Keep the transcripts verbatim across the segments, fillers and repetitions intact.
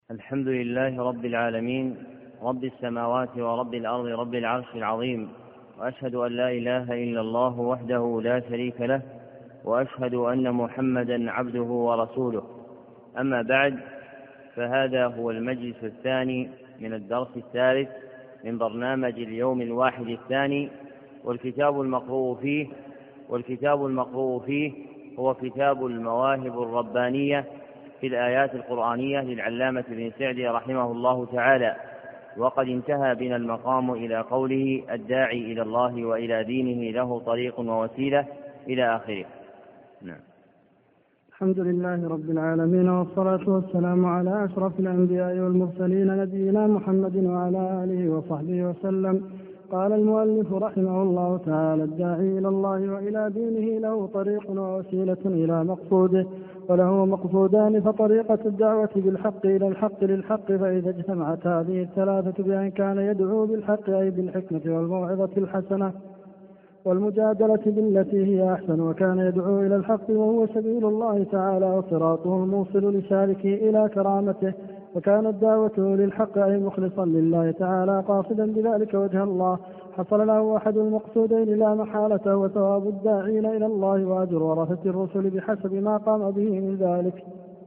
الحمد لله رب العالمين، رب السماوات ورب الأرض، رب العرش العظيم، وأشهد أن لا إله إلا الله وحده لا شريك له، وأشهد أن محمدا عبده ورسوله. أما بعد، فهذا هو المجلس الثاني من الدرس الثالث من برنامج اليوم الواحد الثاني، والكتاب المقروء فيه والكتاب المقروء فيه هو كتاب المواهب الربانية في الآيات القرآنية للعلامة ابن سعدي رحمه الله تعالى. وقد انتهى بنا المقام إلى قوله: الداعي إلى الله وإلى دينه له طريق ووسيلة، إلى آخره. نعم. الحمد لله رب العالمين، والصلاة والسلام على أشرف الأنبياء والمرسلين، نبينا محمد وعلى آله وصحبه وسلم. قال المؤلف رحمه الله تعالى: الداعي إلى الله وإلى دينه له طريق ووسيلة إلى مقصوده، وله مقصودان: فطريقة الدعوة بالحق إلى الحق للحق، فإذا اجتمعت هذه الثلاثة بأن كان يدعو بالحق أي بالحكمة والموعظة الحسنة والمجادلة بالتي هي أحسن، وكان يدعو إلى الحق وهو سبيل الله تعالى وصراطه الموصل لسالكه إلى كرامته، وكانت دعوته للحق أي مخلصا لله تعالى قاصدا بذلك وجه الله، حصل له أحد المقصودين لا محالة، وثواب الداعين إلى الله وأجر ورثة الرسل بحسب ما قام به من ذلك.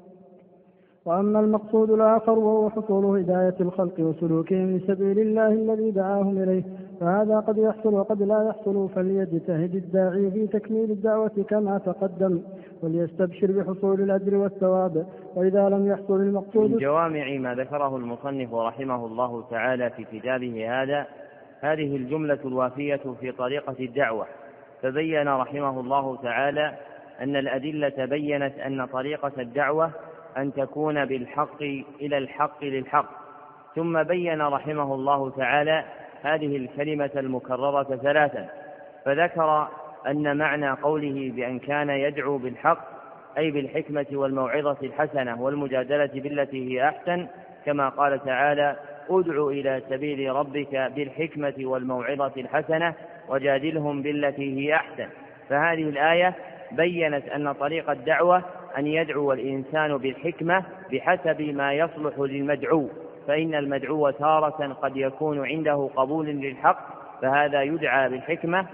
وأما المقصود الآخر وهو حصول هداية الخلق وسلوكهم لسبيل الله الذي دعاهم إليه، فهذا قد يحصل وقد لا يحصل، فليجتهد الداعي في تكميل الدعوة كما تقدم، وليستبشر بحصول الأجر والثواب. وإذا لم يحصل المقصود. من جوامع ما ذكره المصنف رحمه الله تعالى في كتابه هذا هذه الجملة الوافية في طريقة الدعوة، فبين رحمه الله تعالى أن الأدلة بيّنت أن طريقة الدعوة أن تكون بالحق إلى الحق للحق، ثم بين رحمه الله تعالى هذه الكلمة المكررة ثلاثا، فذكر أن معنى قوله بأن كان يدعو بالحق أي بالحكمة والموعظة الحسنة والمجادلة بالتي هي أحسن، كما قال تعالى: ادع إلى سبيل ربك بالحكمة والموعظة الحسنة وجادلهم بالتي هي أحسن. فهذه الآية بيّنت أن طريق الدعوة أن يدعو الإنسان بالحكمة بحسب ما يصلح للمدعو، فإن المدعو تارة قد يكون عنده قبول للحق فهذا يدعى بالحكمة،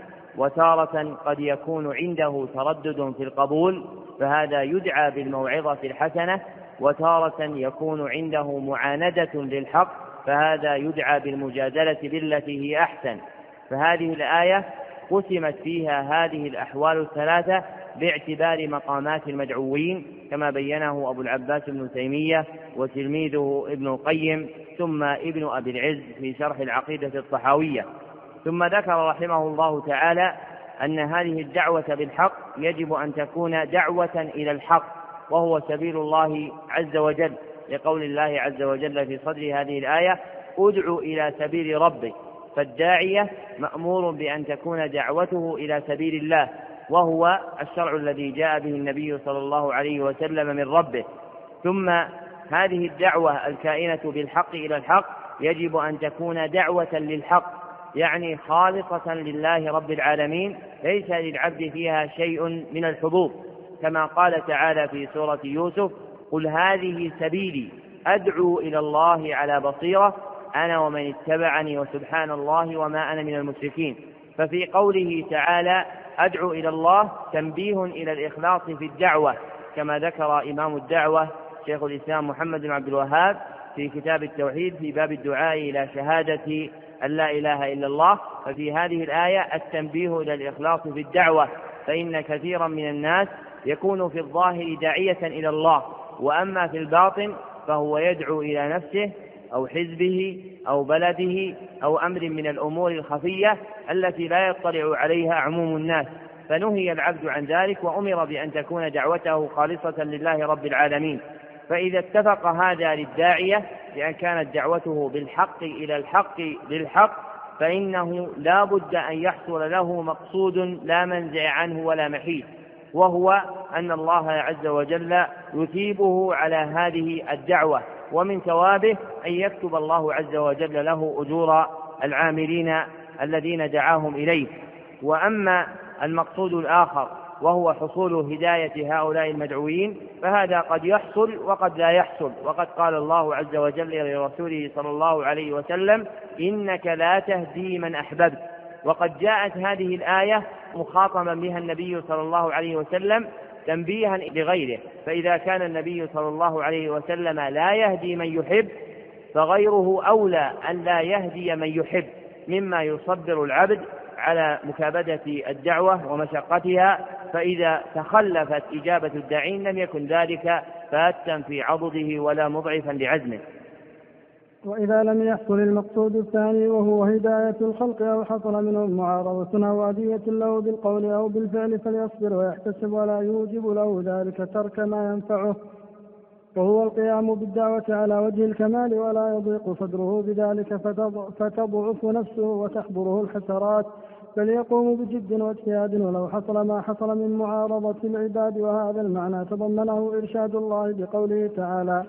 وتارة قد يكون عنده تردد في القبول فهذا يدعى بالموعظة الحسنة، وتارة يكون عنده معاندة للحق فهذا يدعى بالمجادلة بالتي هي أحسن. فهذه الآية قسمت فيها هذه الأحوال الثلاثة باعتبار مقامات المدعوين، كما بينه أبو العباس ابن تيمية وتلميذه ابن القيم ثم ابن أبي العز في شرح العقيدة الطحاوية. ثم ذكر رحمه الله تعالى أن هذه الدعوة بالحق يجب أن تكون دعوة إلى الحق وهو سبيل الله عز وجل، لقول الله عز وجل في صدر هذه الآية: ادع إلى سبيل ربك. فالداعية مأمور بأن تكون دعوته إلى سبيل الله، وهو الشرع الذي جاء به النبي صلى الله عليه وسلم من ربه. ثم هذه الدعوة الكائنة بالحق إلى الحق يجب أن تكون دعوة للحق، يعني خالصة لله رب العالمين، ليس للعبد فيها شيء من الحظوظ، كما قال تعالى في سورة يوسف: قل هذه سبيلي أدعو إلى الله على بصيرة أنا ومن اتبعني وسبحان الله وما أنا من المشركين. ففي قوله تعالى أدعو إلى الله تنبيه إلى الإخلاص في الدعوة، كما ذكر إمام الدعوة شيخ الإسلام محمد بن عبد الوهاب في كتاب التوحيد في باب الدعاء إلى شهادة أن لا إله إلا الله. ففي هذه الآية التنبيه إلى الإخلاص في الدعوة، فإن كثيرا من الناس يكون في الظاهر داعية إلى الله، وأما في الباطن فهو يدعو إلى نفسه أو حزبه أو بلده أو أمر من الأمور الخفية التي لا يطلع عليها عموم الناس، فنهي العبد عن ذلك وأمر بأن تكون دعوته خالصة لله رب العالمين. فإذا اتفق هذا للداعية بأن كانت دعوته بالحق إلى الحق للحق، فإنه لا بد أن يحصل له مقصود لا منزع عنه ولا محيد، وهو أن الله عز وجل يثيبه على هذه الدعوة، ومن ثوابه أن يكتب الله عز وجل له أجور العاملين الذين دعاهم إليه. وأما المقصود الآخر وهو حصول هداية هؤلاء المدعوين، فهذا قد يحصل وقد لا يحصل. وقد قال الله عز وجل لرسوله صلى الله عليه وسلم: إنك لا تهدي من أحببت. وقد جاءت هذه الآية مخاطبا بها النبي صلى الله عليه وسلم تنبيها لغيره، فإذا كان النبي صلى الله عليه وسلم لا يهدي من يحب فغيره أولى أن لا يهدي من يحب، مما يصبر العبد على مكابدة الدعوة ومشقتها، فإذا تخلفت إجابة الداعين لم يكن ذلك فاتا في عضده ولا مضعفا لعزمه. وإذا لم يحصل المقصود الثاني وهو هداية الخلق أو حصل منهم معارضة أو أذية له بالقول أو بالفعل فليصبر ويحتسب ولا يوجب له ذلك ترك ما ينفعه، وهو القيام بالدعوة على وجه الكمال ولا يضيق صدره بذلك فتضعف نفسه وتحضره الحسرات، بل يقوم بجد واجتهاد ولو حصل ما حصل من معارضة العباد. وهذا المعنى تضمنه إرشاد الله بقوله تعالى: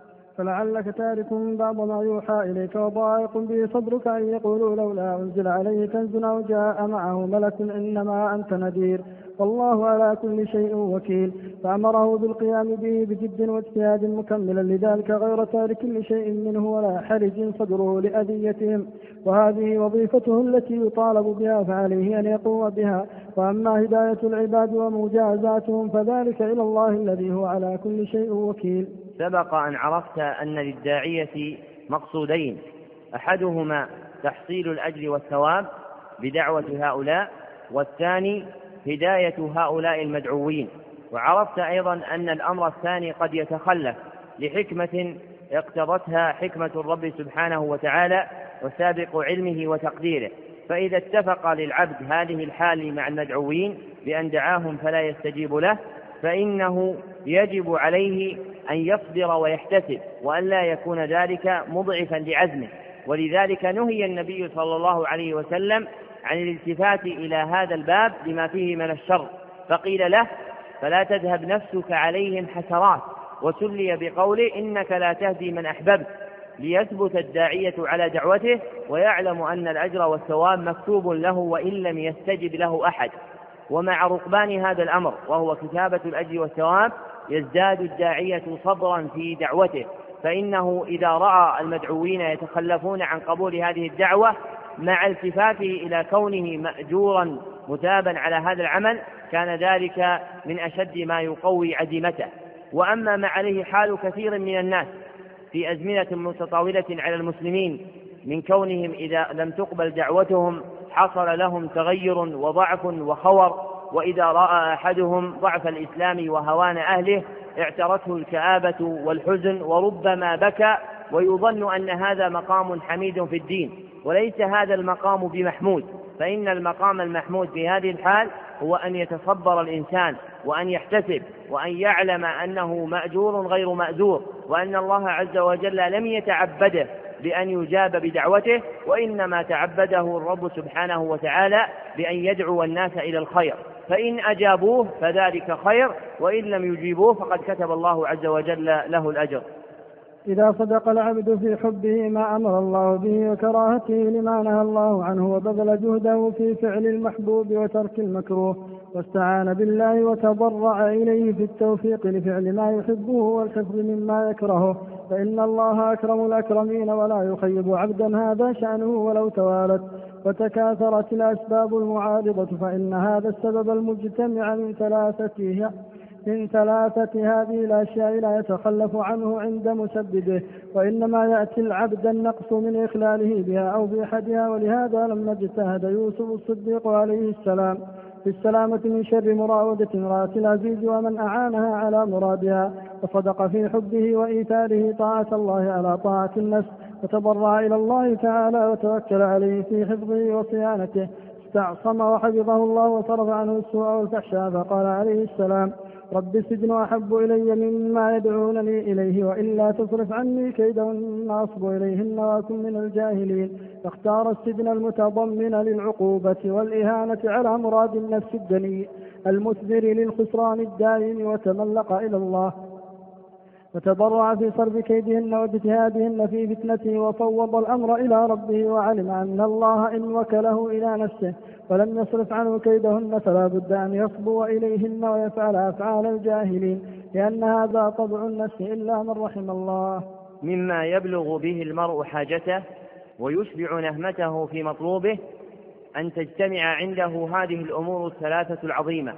فلعلك تارك بعض ما يوحى إليك وضائق به صدرك أن يقولوا لولا أنزل عليه كنز أو جاء معه ملك إنما أنت نذير والله على كل شيء وكيل. فأمره بالقيام به بجد واجتهاد مكملا لذلك غير تارك لشيء منه ولا حرج صدره لأذيتهم، وهذه وظيفته التي يطالب بها فعليه أن يقوم بها. وأما هداية العباد ومجازاتهم فذلك إلى الله الذي هو على كل شيء وكيل. سبق أن عرفت أن للداعية مقصودين: أحدهما تحصيل الأجر والثواب بدعوة هؤلاء، والثاني هداية هؤلاء المدعوين. وعرفت أيضا أن الأمر الثاني قد يتخلف لحكمة اقتضتها حكمة الرب سبحانه وتعالى وسابق علمه وتقديره، فإذا اتفق للعبد هذه الحال مع المدعوين بأن دعاهم فلا يستجيب له فإنه يجب عليه أن يصبر ويحتسب وأن لا يكون ذلك مضعفا لعزمه. ولذلك نهي النبي صلى الله عليه وسلم عن الالتفات إلى هذا الباب لما فيه من الشر، فقيل له: فلا تذهب نفسك عليهم حسرات، وسلي بقوله: إنك لا تهدي من أحببت، ليثبت الداعية على دعوته ويعلم أن الأجر والثواب مكتوب له وإن لم يستجب له أحد. ومع رقبان هذا الأمر وهو كتابة الأجر والثواب يزداد الداعية صبرا في دعوته، فإنه إذا رأى المدعوين يتخلفون عن قبول هذه الدعوة مع التفاته إلى كونه مأجورا مثابا على هذا العمل كان ذلك من أشد ما يقوي عزيمته. وأما ما عليه حال كثير من الناس في أزمنة متطاولة على المسلمين من كونهم إذا لم تقبل دعوتهم حصل لهم تغير وضعف وخور، وإذا رأى أحدهم ضعف الإسلام وهوان أهله اعترته الكآبة والحزن وربما بكى، ويظن أن هذا مقام حميد في الدين، وليس هذا المقام بمحمود. فإن المقام المحمود في هذه الحال هو أن يتصبر الإنسان وأن يحتسب وأن يعلم أنه مأجور غير مأزور، وأن الله عز وجل لم يتعبده بأن يجاب بدعوته، وإنما تعبده الرب سبحانه وتعالى بأن يدعو الناس إلى الخير، فإن أجابوه فذلك خير، وإن لم يجيبوه فقد كتب الله عز وجل له الأجر. إذا صدق العبد في حبه ما أمر الله به وكراهته لما نهى الله عنه وبذل جهده في فعل المحبوب وترك المكروه واستعان بالله وتضرع إليه في التوفيق لفعل ما يحبه والحفظ مما يكرهه فإن الله أكرم الأكرمين ولا يخيب عبدا هذا شأنه ولو توالت وتكاثرت الأسباب المعارضة، فإن هذا السبب المجتمع من ثلاثته من ثلاثة هذه الأشياء لا يتخلف عنه عند مسببه، وإنما يأتي العبد النقص من إخلاله بها أو بأحدها. ولهذا لما اجتهد يوسف الصديق عليه السلام في السلامة من شر مراودة امرأة العزيز ومن أعانها على مرادها، وصدق في حبه وإيثاره طاعة الله على طاعة النفس، وتضرع إلى الله تعالى وتوكل عليه في حفظه وصيانته، استعصم وحفظه الله وصرف عنه السوء والفحشاء، فقال عليه السلام: رب السجن أحب إلي مما يدعونني إليه، وإلا تصرف عني كيدهن أصب إليهن وأكن من الجاهلين. فاختار السجن المتضمن للعقوبة والإهانة على مراد النفس الدني المثمر للخسران الدائم، وتملق إلى الله وتضرع في صرف كيدهن واجتهادهن في فتنته، وفوض الأمر إلى ربه، وعلم أن الله إن وكله إلى نفسه ولم يصرف عنه كيدهن فلا بد أن يصبو إليهن ويفعل أفعال الجاهلين، لأن هذا طبع النفس إلا من رحم الله. مما يبلغ به المرء حاجته ويشبع نهمته في مطلوبه أن تجتمع عنده هذه الأمور الثلاثة العظيمة،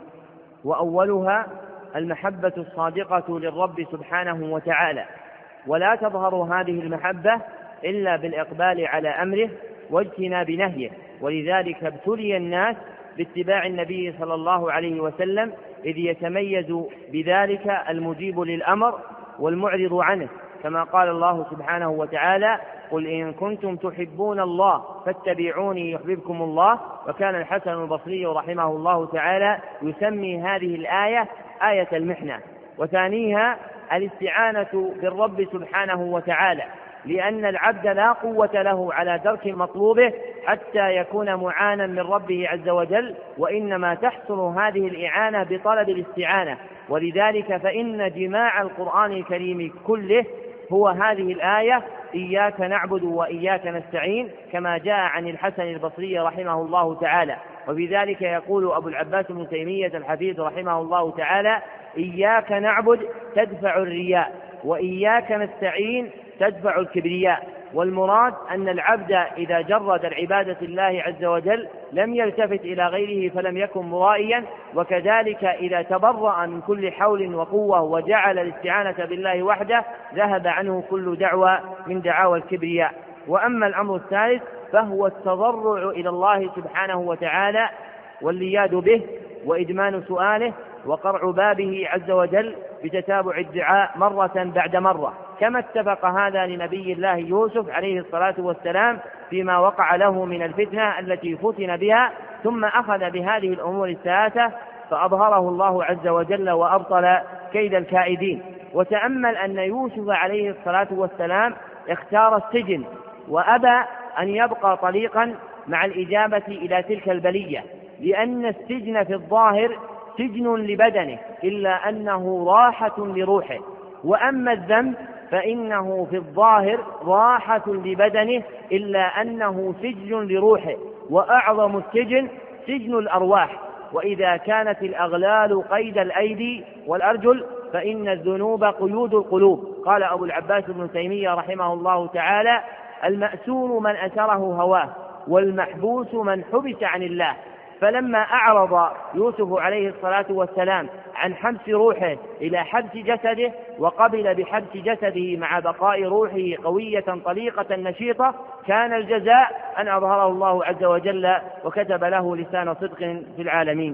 وأولها المحبة الصادقة للرب سبحانه وتعالى، ولا تظهر هذه المحبة إلا بالإقبال على أمره واجتناب نهيه، ولذلك ابتلي الناس باتباع النبي صلى الله عليه وسلم، إذ يتميز بذلك المجيب للأمر والمعرض عنه، كما قال الله سبحانه وتعالى: قل إن كنتم تحبون الله فاتبعوني يحببكم الله. وكان الحسن البصري رحمه الله تعالى يسمي هذه الآية آية المحنة. وثانيها الاستعانة بالرب سبحانه وتعالى، لأن العبد لا قوة له على ترك مطلوبه حتى يكون معانا من ربه عز وجل، وإنما تحصل هذه الإعانة بطلب الاستعانة. ولذلك فإن جماع القرآن الكريم كله هو هذه الآية: إياك نعبد وإياك نستعين، كما جاء عن الحسن البصري رحمه الله تعالى. وبذلك يقول أبو العباس بن تيمية الحفيد رحمه الله تعالى: إياك نعبد تدفع الرياء، وإياك نستعين تدفع الكبرياء. والمراد أن العبد إذا جرد العبادة الله عز وجل لم يلتفت إلى غيره فلم يكن مرائيا، وكذلك إذا تبرأ من كل حول وقوة وجعل الاستعانة بالله وحده ذهب عنه كل دعوة من دعاوى الكبرياء. وأما الأمر الثالث فهو التضرع إلى الله سبحانه وتعالى واللياد به وإدمان سؤاله وقرع بابه عز وجل بتتابع الدعاء مرة بعد مرة، كما اتفق هذا لنبي الله يوسف عليه الصلاة والسلام فيما وقع له من الفتنة التي فتن بها، ثم أخذ بهذه الأمور الثلاثة فأظهره الله عز وجل وأبطل كيد الكائدين. وتأمل أن يوسف عليه الصلاة والسلام اختار السجن وأبى أن يبقى طليقا مع الإجابة إلى تلك البلية، لأن السجن في الظاهر سجن لبدنه إلا أنه راحة لروحه، وأما الذنب فإنه في الظاهر راحة لبدنه إلا أنه سجن لروحه، وأعظم السجن سجن الأرواح. وإذا كانت الأغلال قيد الأيدي والأرجل فإن الذنوب قيود القلوب. قال أبو العباس بن تيمية رحمه الله تعالى: المأسور من أسره هواه، والمحبوس من حبس عن الله. فلما أعرض يوسف عليه الصلاة والسلام عن حبس روحه إلى حبس جسده، وقبل بحبس جسده مع بقاء روحه قوية طليقة نشيطة، كان الجزاء أن أظهره الله عز وجل وكتب له لسان صدق في العالمين.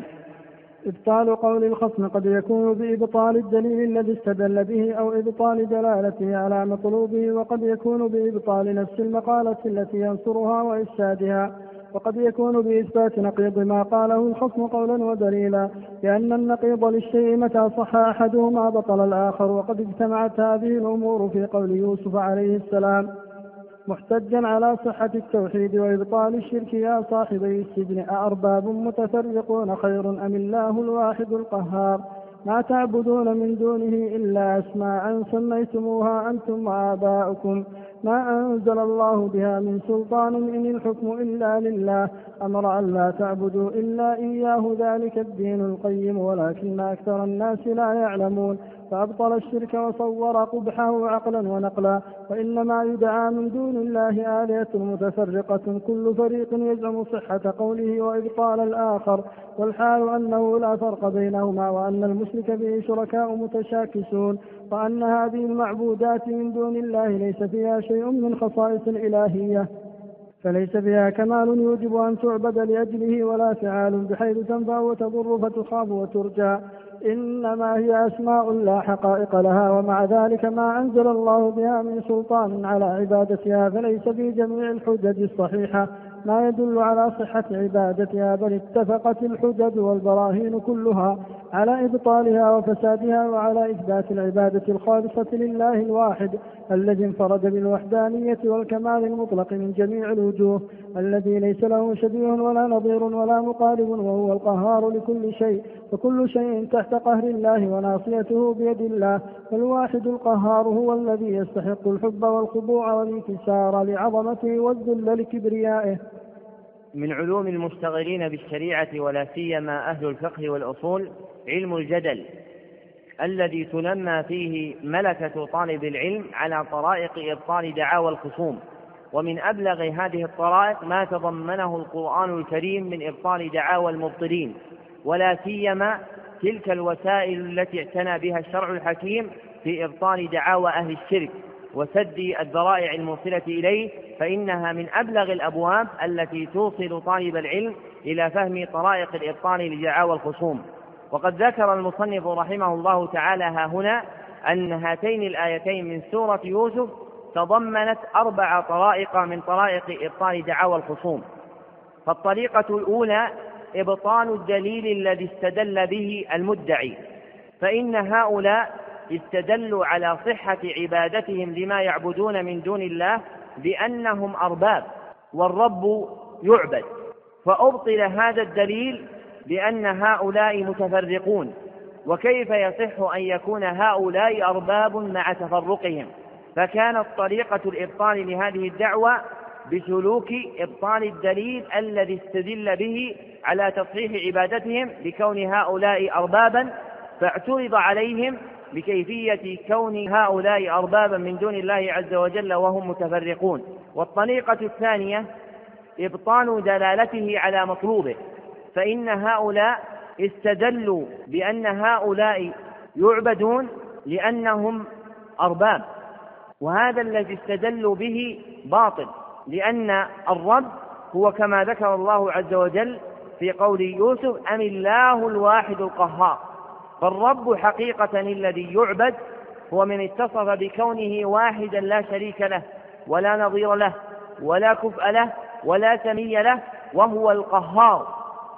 إبطال قول الخصم قد يكون بإبطال الدليل الذي استدل به أو إبطال دلالته على مطلوبه، وقد يكون بإبطال نفس المقالة التي ينصرها وإفسادها، وقد يكون بإثبات نقيض ما قاله الخصم قولا ودليلا، لأن النقيض للشيء متى صح أحدهما بطل الآخر. وقد اجتمعت هذه الأمور في قول يوسف عليه السلام محتجا على صحة التوحيد وإبطال الشرك: يا صاحبي السجن أأرباب متفرقون خير أم الله الواحد القهار، ما تعبدون من دونه إلا أسماء سميتموها أنتم وآباؤكم ما أنزل الله بها من سلطان، إن الحكم إلا لله، أمر أن لا تعبدوا إلا إياه، ذلك الدين القيم ولكن أكثر الناس لا يعلمون. فأبطل الشرك وصور قبحه عقلا ونقلا. وإنما يدعى من دون الله آلهة متفرقة كل فريق يزعم صحة قوله وإبطال الآخر، والحال أنه لا فرق بينهما، وأن المشرك به شركاء متشاكسون، وأن هذه المعبودات من دون الله ليس فيها شيء من خصائص الإلهية، فليس فيها كمال يوجب أن تعبد لأجله، ولا فعال بحيث تنفع وتضر فتخاف وترجى، إنما هي أسماء لا حقائق لها. ومع ذلك ما أنزل الله بها من سلطان على عبادتها، فليس في جميع الحجج الصحيحة ما يدل على صحة عبادتها، بل اتفقت الحجج والبراهين كلها على إبطالها وفسادها، وعلى إثبات العبادة الخالصة لله الواحد الذي انفرد بالوحدانية والكمال المطلق من جميع الوجوه، الذي ليس له شبيه ولا نظير ولا مقارب، وهو القهار لكل شيء، وكل شيء تحت قهر الله وناصيته بيد الله. فالواحد القهار هو الذي يستحق الحب والخضوع والانكسار لعظمته والذل لكبريائه. من علوم المشتغلين بالشريعة ولا سيما أهل الفقه والأصول علم الجدل، الذي تنمى فيه ملكة طالب العلم على طرائق إبطال دعاوى الخصوم. ومن أبلغ هذه الطرائق ما تضمنه القرآن الكريم من إبطال دعاوى المبطلين، ولا سيما تلك الوسائل التي اعتنى بها الشرع الحكيم في إبطال دعاوى أهل الشرك وسد الذرائع الموصلة إليه، فإنها من أبلغ الأبواب التي توصل طالب العلم إلى فهم طرائق الإبطال لدعاوى الخصوم. وقد ذكر المصنف رحمه الله تعالى ها هنا أن هاتين الآيتين من سورة يوسف تضمنت أربع طرائق من طرائق إبطال دعاوى الخصوم. فالطريقة الأولى إبطال الدليل الذي استدل به المدعي، فإن هؤلاء استدلوا على صحة عبادتهم لما يعبدون من دون الله بأنهم أرباب والرب يعبد، فأبطل هذا الدليل بأن هؤلاء متفرقون، وكيف يصح أن يكون هؤلاء أرباب مع تفرقهم؟ فكانت طريقة الإبطال لهذه الدعوة بسلوك إبطال الدليل الذي استدل به على تصحيح عبادتهم بكون هؤلاء أربابا، فاعترض عليهم بكيفية كون هؤلاء أربابا من دون الله عز وجل وهم متفرقون. والطريقة الثانية إبطال دلالته على مطلوبه، فإن هؤلاء استدلوا بأن هؤلاء يعبدون لأنهم أرباب، وهذا الذي استدلوا به باطل، لأن الرب هو كما ذكر الله عز وجل في قول يوسف أم الله الواحد القهار. فالرب حقيقة الذي يعبد هو من اتصف بكونه واحدا لا شريك له ولا نظير له ولا كفء له ولا سمي له، وهو القهار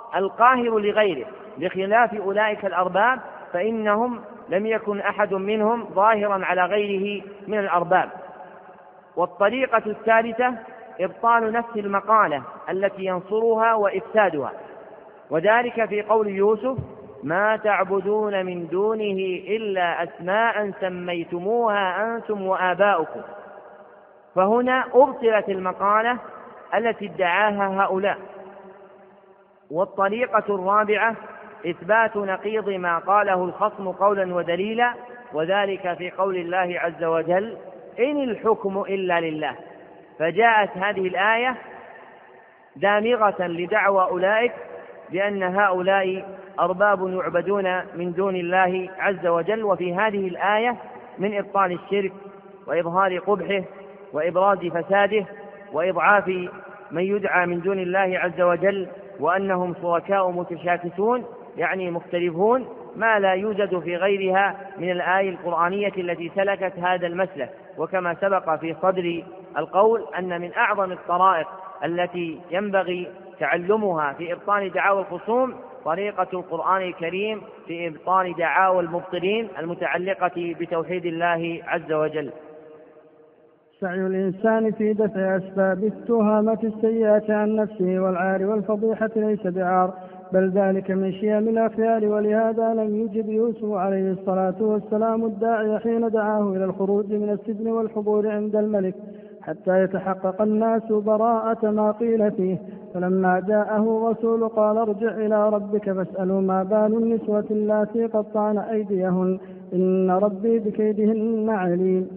القاهر لغيره، بخلاف أولئك الأرباب فإنهم لم يكن أحد منهم ظاهرا على غيره من الأرباب. والطريقة الثالثة إبطال نفس المقالة التي ينصرها وإفسادها، وذلك في قول يوسف ما تعبدون من دونه إلا أسماء سميتموها أنتم وآباؤكم. فهنا أبطلت المقالة التي ادعاها هؤلاء. والطريقة الرابعة إثبات نقيض ما قاله الخصم قولا ودليلا، وذلك في قول الله عز وجل إن الحكم إلا لله. فجاءت هذه الآية دامغة لدعوى أولئك بأن هؤلاء أرباب يعبدون من دون الله عز وجل. وفي هذه الآية من إبطال الشرك وإظهار قبحه وإبراز فساده وإضعاف من يدعى من دون الله عز وجل، وأنهم شركاء متشاكسون يعني مختلفون، ما لا يوجد في غيرها من الآية القرآنية التي سلكت هذا المسلك. وكما سبق في صدر القول أن من أعظم الطرائق التي ينبغي تعلمها في إبطال دعاوى الخصوم طريقة القرآن الكريم في إبطال دعاوى المبطلين المتعلقة بتوحيد الله عز وجل. سعي الإنسان في دفع أسباب التهمة السيئة عن نفسه والعار والفضيحة ليس بعار، بل ذلك من شيم الأخيار. ولهذا لم يجب يوسف عليه الصلاة والسلام الداعي حين دعاه إلى الخروج من السجن والحضور عند الملك حتى يتحقق الناس براءة ما قيل فيه. فلما جاءه رسول قال ارجع إلى ربك فاسألوا ما بال النسوة اللاتي قطعن أيديهن إن ربي بكيدهن عليم.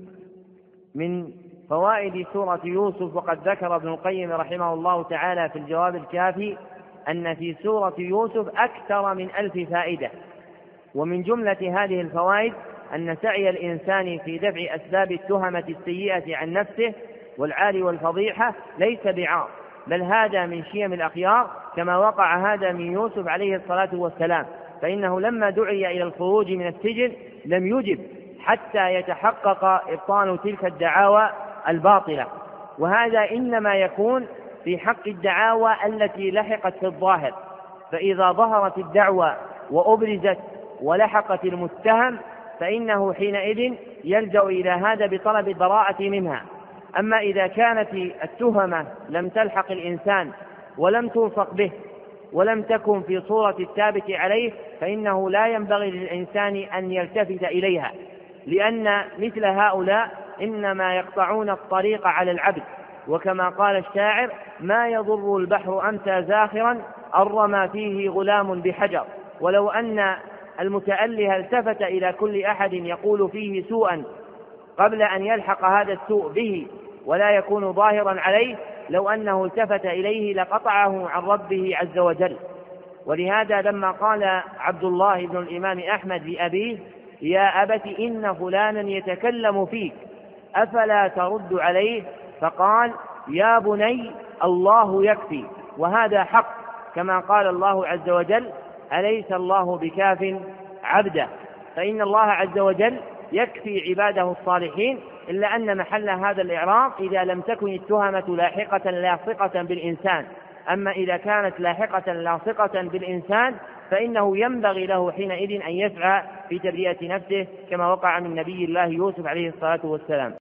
من فوائد سورة يوسف، وقد ذكر ابن القيم رحمه الله تعالى في الجواب الكافي أن في سورة يوسف أكثر من ألف فائدة. ومن جملة هذه الفوائد أن سعي الإنسان في دفع أسباب التهمة السيئة عن نفسه والعار والفضيحة ليس بعار، بل هذا من شيم الأخيار، كما وقع هذا من يوسف عليه الصلاة والسلام، فإنه لما دعي إلى الخروج من السجن لم يجب حتى يتحقق إبطال تلك الدعاوى الباطلة. وهذا إنما يكون في حق الدعاوى التي لحقت في الظاهر، فإذا ظهرت الدعوى وأبرزت ولحقت المتهم فإنه حينئذ يلجأ إلى هذا بطلب البراءة منها. أما إذا كانت التهمة لم تلحق الإنسان ولم تلصق به ولم تكن في صورة الثابت عليه فإنه لا ينبغي للإنسان أن يلتفت إليها، لأن مثل هؤلاء إنما يقطعون الطريق على العبد، وكما قال الشاعر: ما يضر البحر أمسى زاخرا أرمى فيه غلام بحجر. ولو أن المتأله التفت إلى كل أحد يقول فيه سوءا قبل أن يلحق هذا السوء به ولا يكون ظاهرا عليه، لو أنه التفت إليه لقطعه عن ربه عز وجل. ولهذا لما قال عبد الله بن الإمام أحمد لأبيه: يا أبت إن فلانا يتكلم فيك أفلا ترد عليه، فقال: يا بني الله يكفي. وهذا حق، كما قال الله عز وجل: أليس الله بكاف عبده. فإن الله عز وجل يكفي عباده الصالحين، إلا أن محل هذا الإعراض إذا لم تكن التهمة لاحقة لاصقة بالإنسان. أما إذا كانت لاحقة لاصقة بالإنسان فإنه ينبغي له حينئذ أن يسعى في تبرئة نفسه، كما وقع من نبي الله يوسف عليه الصلاة والسلام.